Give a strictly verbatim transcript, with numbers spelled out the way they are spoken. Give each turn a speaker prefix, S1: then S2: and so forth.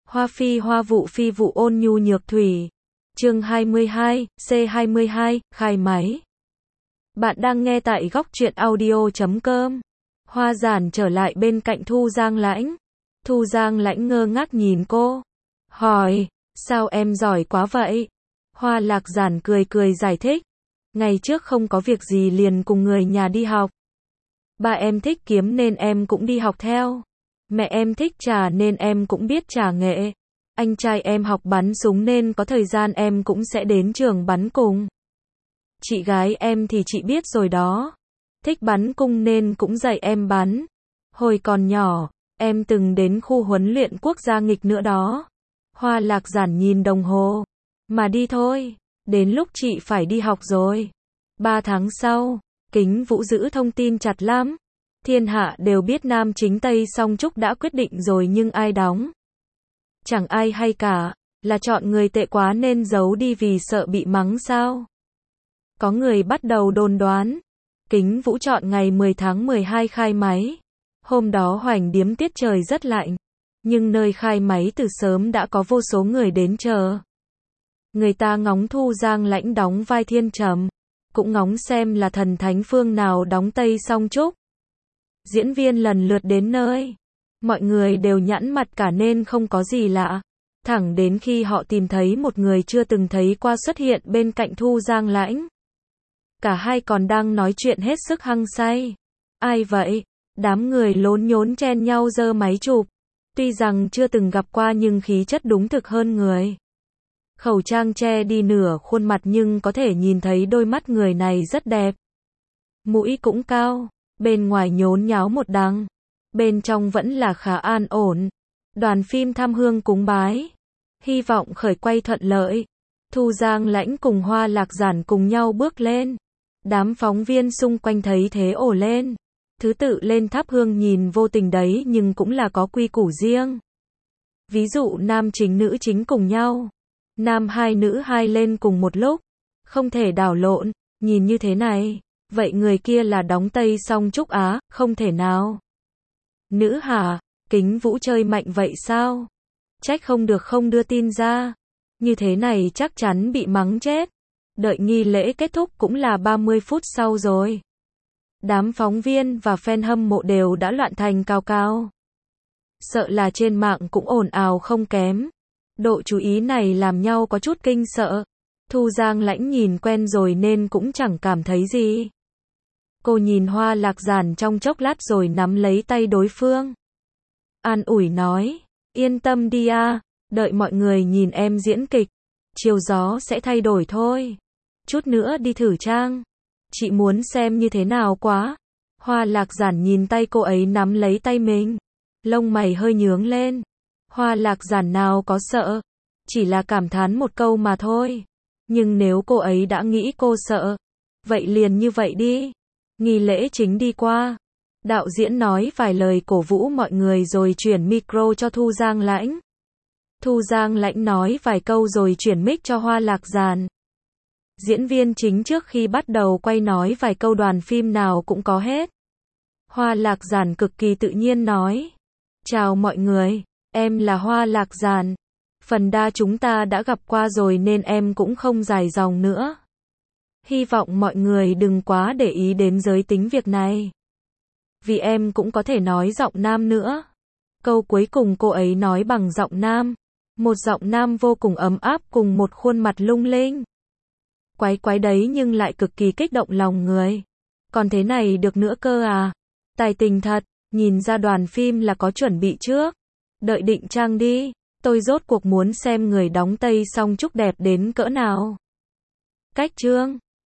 S1: Hoa phi hoa vụ phi vụ ôn nhu nhược thủy. Chương hai mươi hai, C hai mươi hai, khai máy. Bạn đang nghe tại góc truyện audio chấm com. Hoa Giản trở lại bên cạnh Thu Giang Lãnh. Thu Giang Lãnh ngơ ngác nhìn cô. Hỏi, sao em giỏi quá vậy? Hoa Lạc Giản cười cười giải thích. Ngày trước không có việc gì liền cùng người nhà đi học. Ba em thích kiếm nên em cũng đi học theo. Mẹ em thích trà nên em cũng biết trà nghệ. Anh trai em học bắn súng nên có thời gian em cũng sẽ đến trường bắn cùng. Chị gái em thì chị biết rồi đó. Thích bắn cung nên cũng dạy em bắn. Hồi còn nhỏ, em từng đến khu huấn luyện quốc gia nghịch nữa đó. Hoa Lạc Giản nhìn đồng hồ. Mà đi thôi, đến lúc chị phải đi học rồi. Ba tháng sau, Kính Vũ giữ thông tin chặt lắm. Thiên hạ đều biết nam chính Tây Song Trúc đã quyết định rồi nhưng ai đóng? Chẳng ai hay cả, là chọn người tệ quá nên giấu đi vì sợ bị mắng sao? Có người bắt đầu đồn đoán. Kính Vũ chọn ngày mười tháng mười hai khai máy. Hôm đó Hoành Điếm tiết trời rất lạnh. Nhưng nơi khai máy từ sớm đã có vô số người đến chờ. Người ta ngóng Thu Giang Lãnh đóng vai Thiên Trầm. Cũng ngóng xem là thần thánh phương nào đóng Tây Song Trúc. Diễn viên lần lượt đến nơi. Mọi người đều nhẵn mặt cả nên không có gì lạ. Thẳng đến khi họ tìm thấy một người chưa từng thấy qua xuất hiện bên cạnh Thu Giang Lãnh. Cả hai còn đang nói chuyện hết sức hăng say. Ai vậy? Đám người lốn nhốn chen nhau giơ máy chụp. Tuy rằng chưa từng gặp qua nhưng khí chất đúng thực hơn người. Khẩu trang che đi nửa khuôn mặt nhưng có thể nhìn thấy đôi mắt người này rất đẹp. Mũi cũng cao. Bên ngoài nhốn nháo một đằng. Bên trong vẫn là khá an ổn. Đoàn phim Tham Hương cúng bái. Hy vọng khởi quay thuận lợi. Thu Giang Lãnh cùng Hoa Lạc Giản cùng nhau bước lên. Đám phóng viên xung quanh thấy thế ồ lên. Thứ tự lên thắp hương nhìn vô tình đấy nhưng cũng là có quy củ riêng. Ví dụ nam chính nữ chính cùng nhau. Nam hai nữ hai lên cùng một lúc. Không thể đảo lộn, nhìn như thế này. Vậy người kia là đóng Tây Song Trúc á, không thể nào. Nữ hả? Kính Vũ chơi mạnh vậy sao? Trách không được không đưa tin ra. Như thế này chắc chắn bị mắng chết. Đợi nghi lễ kết thúc cũng là ba mươi phút sau rồi. Đám phóng viên và fan hâm mộ đều đã loạn thành cao cao. Sợ là trên mạng cũng ồn ào không kém. Độ chú ý này làm nhau có chút kinh sợ. Thu Giang Lãnh nhìn quen rồi nên cũng chẳng cảm thấy gì. Cô nhìn Hoa Lạc Giản trong chốc lát rồi nắm lấy tay đối phương. An ủi nói, yên tâm đi a, đợi mọi người nhìn em diễn kịch. Chiều gió sẽ thay đổi thôi. Chút nữa đi thử trang. Chị muốn xem như thế nào quá. Hoa Lạc Giản nhìn tay cô ấy nắm lấy tay mình. Lông mày hơi nhướng lên. Hoa Lạc Giản nào có sợ. Chỉ là cảm thán một câu mà thôi. Nhưng nếu cô ấy đã nghĩ cô sợ. Vậy liền như vậy đi. Nghi lễ chính đi qua. Đạo diễn nói vài lời cổ vũ mọi người rồi chuyển micro cho Thu Giang Lãnh. Thu Giang Lãnh nói vài câu rồi chuyển mic cho Hoa Lạc Giản. Diễn viên chính trước khi bắt đầu quay nói vài câu đoàn phim nào cũng có hết. Hoa Lạc Giản cực kỳ tự nhiên nói. Chào mọi người, em là Hoa Lạc Giản. Phần đa chúng ta đã gặp qua rồi nên em cũng không dài dòng nữa. Hy vọng mọi người đừng quá để ý đến giới tính việc này. Vì em cũng có thể nói giọng nam nữa. Câu cuối cùng cô ấy nói bằng giọng nam. Một giọng nam vô cùng ấm áp cùng một khuôn mặt lung linh. Quái quái đấy nhưng lại cực kỳ kích động lòng người. Còn thế này được nữa cơ à? Tài tình thật, nhìn ra đoàn phim là có chuẩn bị trước. Đợi định trang đi, tôi rốt cuộc muốn xem người đóng Tây Song Trúc đẹp đến cỡ nào. Cách chương